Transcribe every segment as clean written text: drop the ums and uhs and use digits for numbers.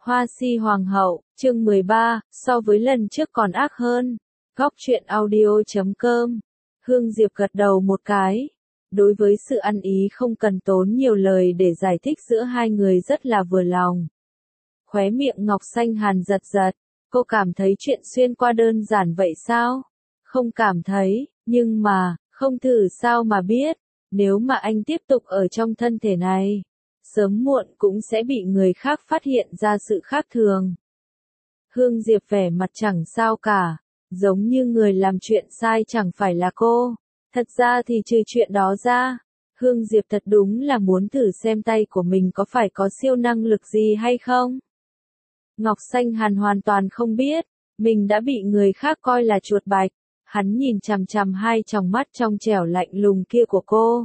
Hoa si hoàng hậu, chương 13, so với lần trước còn ác hơn. Góc truyện audio.com. Hương Diệp gật đầu một cái. Đối với sự ăn ý không cần tốn nhiều lời để giải thích giữa hai người rất là vừa lòng. Khóe miệng Ngọc Xanh Hàn giật giật. Cô cảm thấy chuyện xuyên qua đơn giản vậy sao? Không cảm thấy, nhưng mà, không thử sao mà biết. Nếu mà anh tiếp tục ở trong thân thể này, sớm muộn cũng sẽ bị người khác phát hiện ra sự khác thường. Hương Diệp vẻ mặt chẳng sao cả, giống như người làm chuyện sai chẳng phải là cô. Thật ra thì trừ chuyện đó ra, Hương Diệp thật đúng là muốn thử xem tay của mình có phải có siêu năng lực gì hay không. Ngọc Xanh Hàn hoàn toàn không biết, mình đã bị người khác coi là chuột bạch. Hắn nhìn chằm chằm hai tròng mắt trong trẻo lạnh lùng kia của cô.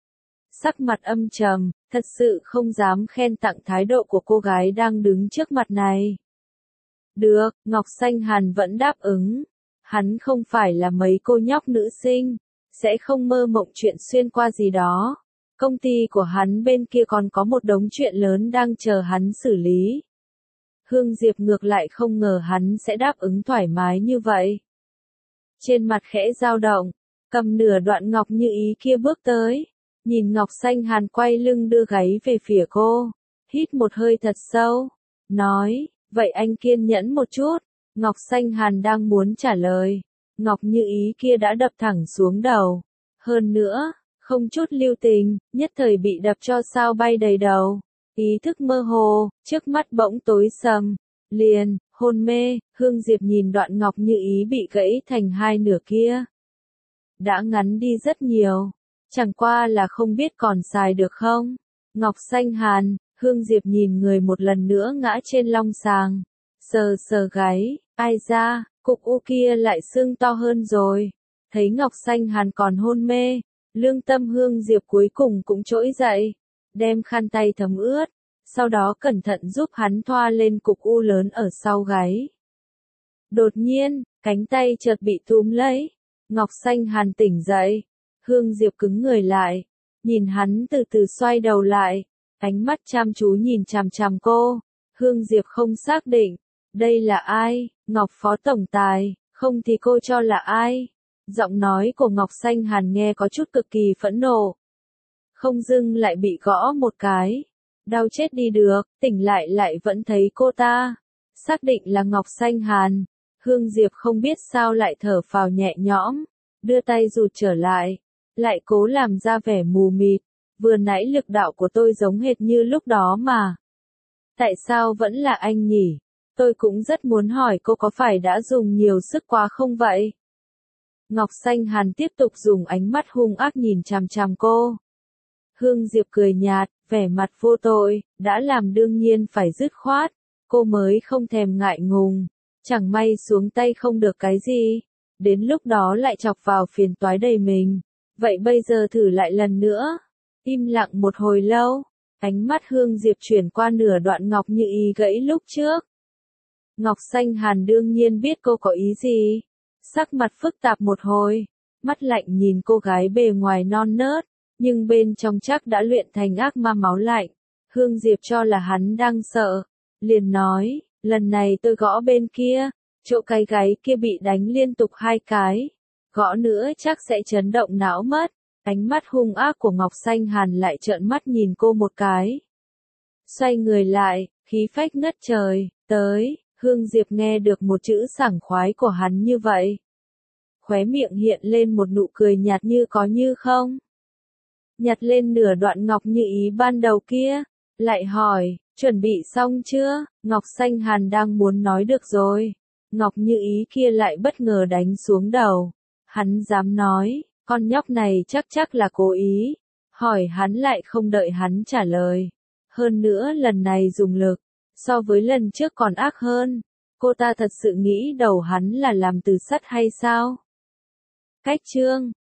Sắc mặt âm trầm, thật sự không dám khen tặng thái độ của cô gái đang đứng trước mặt này. Được, Ngọc Xanh Hàn vẫn đáp ứng. Hắn không phải là mấy cô nhóc nữ sinh, sẽ không mơ mộng chuyện xuyên qua gì đó. Công ty của hắn bên kia còn có một đống chuyện lớn đang chờ hắn xử lý. Hương Diệp ngược lại không ngờ hắn sẽ đáp ứng thoải mái như vậy. Trên mặt khẽ dao động, cầm nửa đoạn ngọc như ý kia bước tới. Nhìn Ngọc Xanh Hàn quay lưng đưa gáy về phía cô, hít một hơi thật sâu, nói, vậy anh kiên nhẫn một chút. Ngọc Xanh Hàn đang muốn trả lời, ngọc như ý kia đã đập thẳng xuống đầu. Hơn nữa, không chút lưu tình, nhất thời bị đập cho sao bay đầy đầu. Ý thức mơ hồ, trước mắt bỗng tối sầm, liền, hôn mê. Hương Diệp nhìn đoạn ngọc như ý bị gãy thành hai nửa kia. Đã ngắn đi rất nhiều. Chẳng qua là không biết còn xài được không? Ngọc Xanh Hàn, Hương Diệp nhìn người một lần nữa ngã trên long sàng. Sờ sờ gáy, ai ra, cục u kia lại sưng to hơn rồi. Thấy Ngọc Xanh Hàn còn hôn mê, lương tâm Hương Diệp cuối cùng cũng trỗi dậy. Đem khăn tay thấm ướt, sau đó cẩn thận giúp hắn thoa lên cục u lớn ở sau gáy. Đột nhiên, cánh tay chợt bị túm lấy. Ngọc Xanh Hàn tỉnh dậy. Hương Diệp cứng người lại, nhìn hắn từ từ xoay đầu lại, ánh mắt chăm chú nhìn chằm chằm cô. Hương Diệp không xác định, đây là ai, Ngọc Phó Tổng Tài, không thì cô cho là ai? Giọng nói của Ngọc Xanh Hàn nghe có chút cực kỳ phẫn nộ. Không dưng lại bị gõ một cái, đau chết đi được, tỉnh lại vẫn thấy cô ta. Xác định là Ngọc Xanh Hàn, Hương Diệp không biết sao lại thở phào nhẹ nhõm, đưa tay rụt trở lại. Lại cố làm ra vẻ mù mịt, vừa nãy lực đạo của tôi giống hệt như lúc đó mà. Tại sao vẫn là anh nhỉ? Tôi cũng rất muốn hỏi cô có phải đã dùng nhiều sức quá không vậy? Ngọc Xanh Hàn tiếp tục dùng ánh mắt hung ác nhìn chằm chằm cô. Hương Diệp cười nhạt, vẻ mặt vô tội, đã làm đương nhiên phải dứt khoát, cô mới không thèm ngại ngùng, chẳng may xuống tay không được cái gì, đến lúc đó lại chọc vào phiền toái đầy mình. Vậy bây giờ thử lại lần nữa. Im lặng một hồi lâu, ánh mắt Hương Diệp chuyển qua nửa đoạn ngọc như ý gãy lúc trước. Ngọc Xanh Hàn đương nhiên biết cô có ý gì. Sắc mặt phức tạp một hồi, mắt lạnh nhìn cô gái bề ngoài non nớt, nhưng bên trong chắc đã luyện thành ác ma máu lạnh. Hương Diệp cho là hắn đang sợ, liền nói, lần này tôi gõ bên kia, chỗ cái gáy kia bị đánh liên tục 2 cái. Gõ nữa chắc sẽ chấn động não mất. Ánh mắt hung ác của Ngọc Xanh Hàn lại trợn mắt nhìn cô một cái. Xoay người lại, khí phách ngất trời, tới. Hương Diệp nghe được một chữ sảng khoái của hắn như vậy. Khóe miệng hiện lên một nụ cười nhạt như có như không. Nhặt lên nửa đoạn ngọc như ý ban đầu kia, lại hỏi, chuẩn bị xong chưa? Ngọc Xanh Hàn đang muốn nói được rồi. Ngọc như ý kia lại bất ngờ đánh xuống đầu. Hắn dám nói, con nhóc này chắc là cố ý. Hỏi hắn lại không đợi hắn trả lời. Hơn nữa lần này dùng lực, so với lần trước còn ác hơn. Cô ta thật sự nghĩ đầu hắn là làm từ sắt hay sao? Cách chương